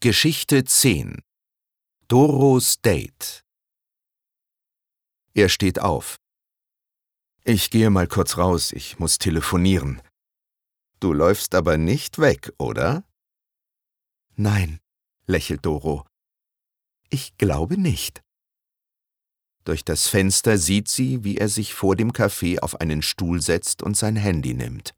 Geschichte 10. Doros Date. Er steht auf. Ich gehe mal kurz raus, ich muss telefonieren. Du läufst aber nicht weg, oder? Nein, lächelt Doro. Ich glaube nicht. Durch das Fenster sieht sie, wie er sich vor dem Café auf einen Stuhl setzt und sein Handy nimmt.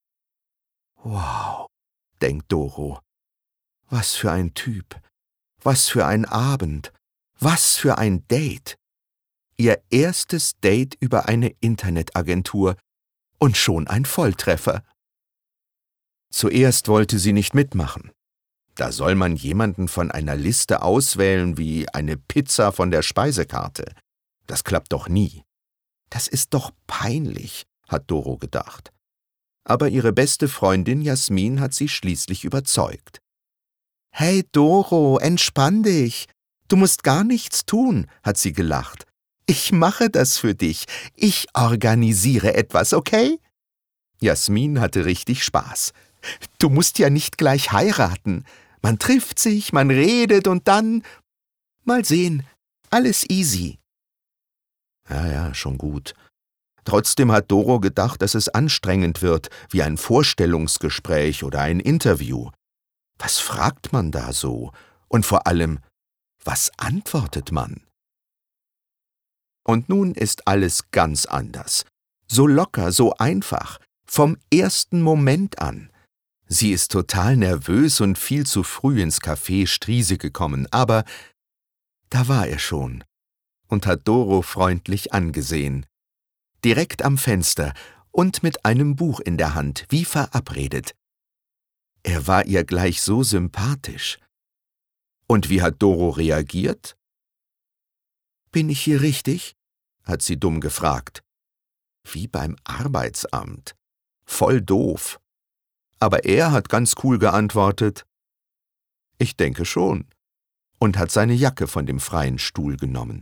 Wow, denkt Doro. Was für ein Typ. Was für ein Abend. Was für ein Date. Ihr erstes Date über eine Internetagentur und schon ein Volltreffer. Zuerst wollte sie nicht mitmachen. Da soll man jemanden von einer Liste auswählen wie eine Pizza von der Speisekarte. Das klappt doch nie. Das ist doch peinlich, hat Doro gedacht. Aber ihre beste Freundin Jasmin hat sie schließlich überzeugt. »Hey Doro, entspann dich. Du musst gar nichts tun«, hat sie gelacht. »Ich mache das für dich. Ich organisiere etwas, okay?« Jasmin hatte richtig Spaß. »Du musst ja nicht gleich heiraten. Man trifft sich, man redet und dann... Mal sehen, alles easy.« Ja, schon gut. Trotzdem hat Doro gedacht, dass es anstrengend wird, wie ein Vorstellungsgespräch oder ein Interview. Was fragt man da so? Und vor allem, was antwortet man? Und nun ist alles ganz anders. So locker, so einfach, vom ersten Moment an. Sie ist total nervös und viel zu früh ins Café Striese gekommen, aber da war er schon und hat Doro freundlich angesehen. Direkt am Fenster und mit einem Buch in der Hand, wie verabredet. Er war ihr gleich so sympathisch. Und wie hat Doro reagiert? »Bin ich hier richtig?« hat sie dumm gefragt. Wie beim Arbeitsamt. Voll doof. Aber er hat ganz cool geantwortet. »Ich denke schon«, und hat seine Jacke von dem freien Stuhl genommen.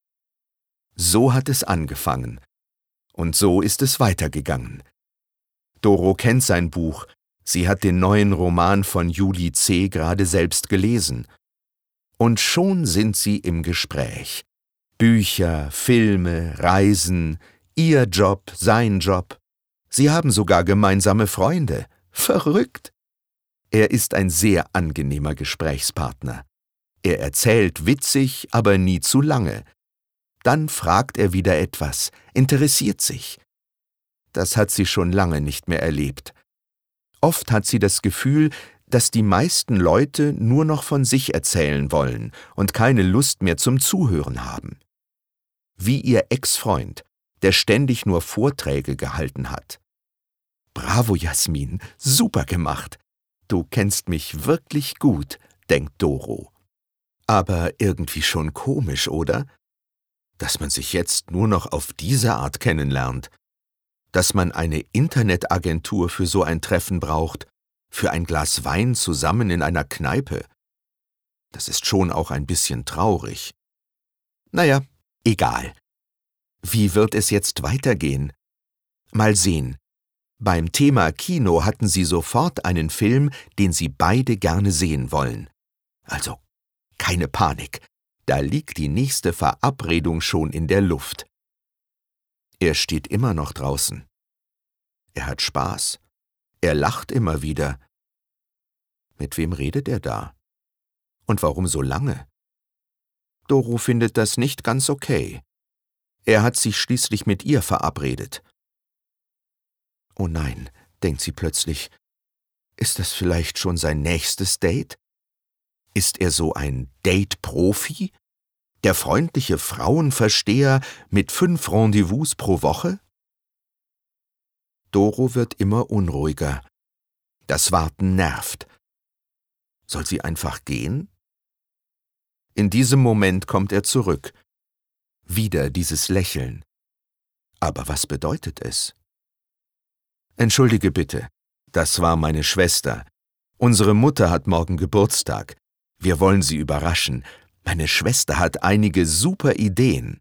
So hat es angefangen. Und so ist es weitergegangen. Doro kennt sein Buch. Sie hat den neuen Roman von Julie C. gerade selbst gelesen. Und schon sind sie im Gespräch. Bücher, Filme, Reisen, ihr Job, sein Job. Sie haben sogar gemeinsame Freunde. Verrückt! Er ist ein sehr angenehmer Gesprächspartner. Er erzählt witzig, aber nie zu lange. Dann fragt er wieder etwas, interessiert sich. Das hat sie schon lange nicht mehr erlebt. Oft hat sie das Gefühl, dass die meisten Leute nur noch von sich erzählen wollen und keine Lust mehr zum Zuhören haben. Wie ihr Ex-Freund, der ständig nur Vorträge gehalten hat. »Bravo, Jasmin, super gemacht. Du kennst mich wirklich gut«, denkt Doro. Aber irgendwie schon komisch, oder? Dass man sich jetzt nur noch auf diese Art kennenlernt. Dass man eine Internetagentur für so ein Treffen braucht, für ein Glas Wein zusammen in einer Kneipe. Das ist schon auch ein bisschen traurig. Naja, egal. Wie wird es jetzt weitergehen? Mal sehen. Beim Thema Kino hatten sie sofort einen Film, den sie beide gerne sehen wollen. Also, keine Panik. Da liegt die nächste Verabredung schon in der Luft. Er steht immer noch draußen. Er hat Spaß. Er lacht immer wieder. Mit wem redet er da? Und warum so lange? Doro findet das nicht ganz okay. Er hat sich schließlich mit ihr verabredet. Oh nein, denkt sie plötzlich. Ist das vielleicht schon sein nächstes Date? Ist er so ein Date-Profi? Der freundliche Frauenversteher mit 5 Rendezvous pro Woche? Doro wird immer unruhiger. Das Warten nervt. Soll sie einfach gehen? In diesem Moment kommt er zurück. Wieder dieses Lächeln. Aber was bedeutet es? »Entschuldige bitte, das war meine Schwester. Unsere Mutter hat morgen Geburtstag. Wir wollen sie überraschen. Meine Schwester hat einige super Ideen.«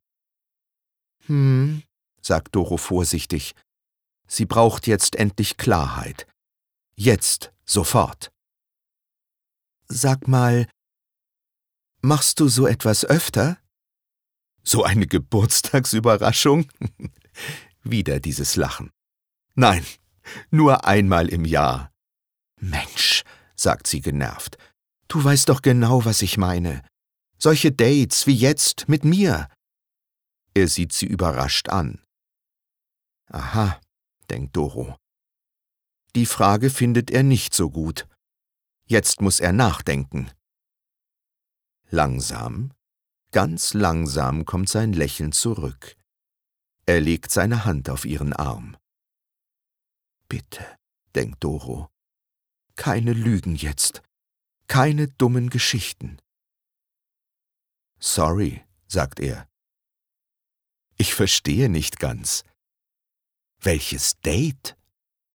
sagt Doro vorsichtig. Sie braucht jetzt endlich Klarheit. Jetzt, sofort. Sag mal, machst du so etwas öfter? So eine Geburtstagsüberraschung? Wieder dieses Lachen. Nein, nur einmal im Jahr. Mensch, sagt sie genervt, du weißt doch genau, was ich meine. Solche Dates wie jetzt mit mir. Er sieht sie überrascht an. Aha, denkt Doro. Die Frage findet er nicht so gut. Jetzt muss er nachdenken. Langsam, ganz langsam kommt sein Lächeln zurück. Er legt seine Hand auf ihren Arm. Bitte, denkt Doro, keine Lügen jetzt, keine dummen Geschichten. Sorry, sagt er. Ich verstehe nicht ganz. Welches Date?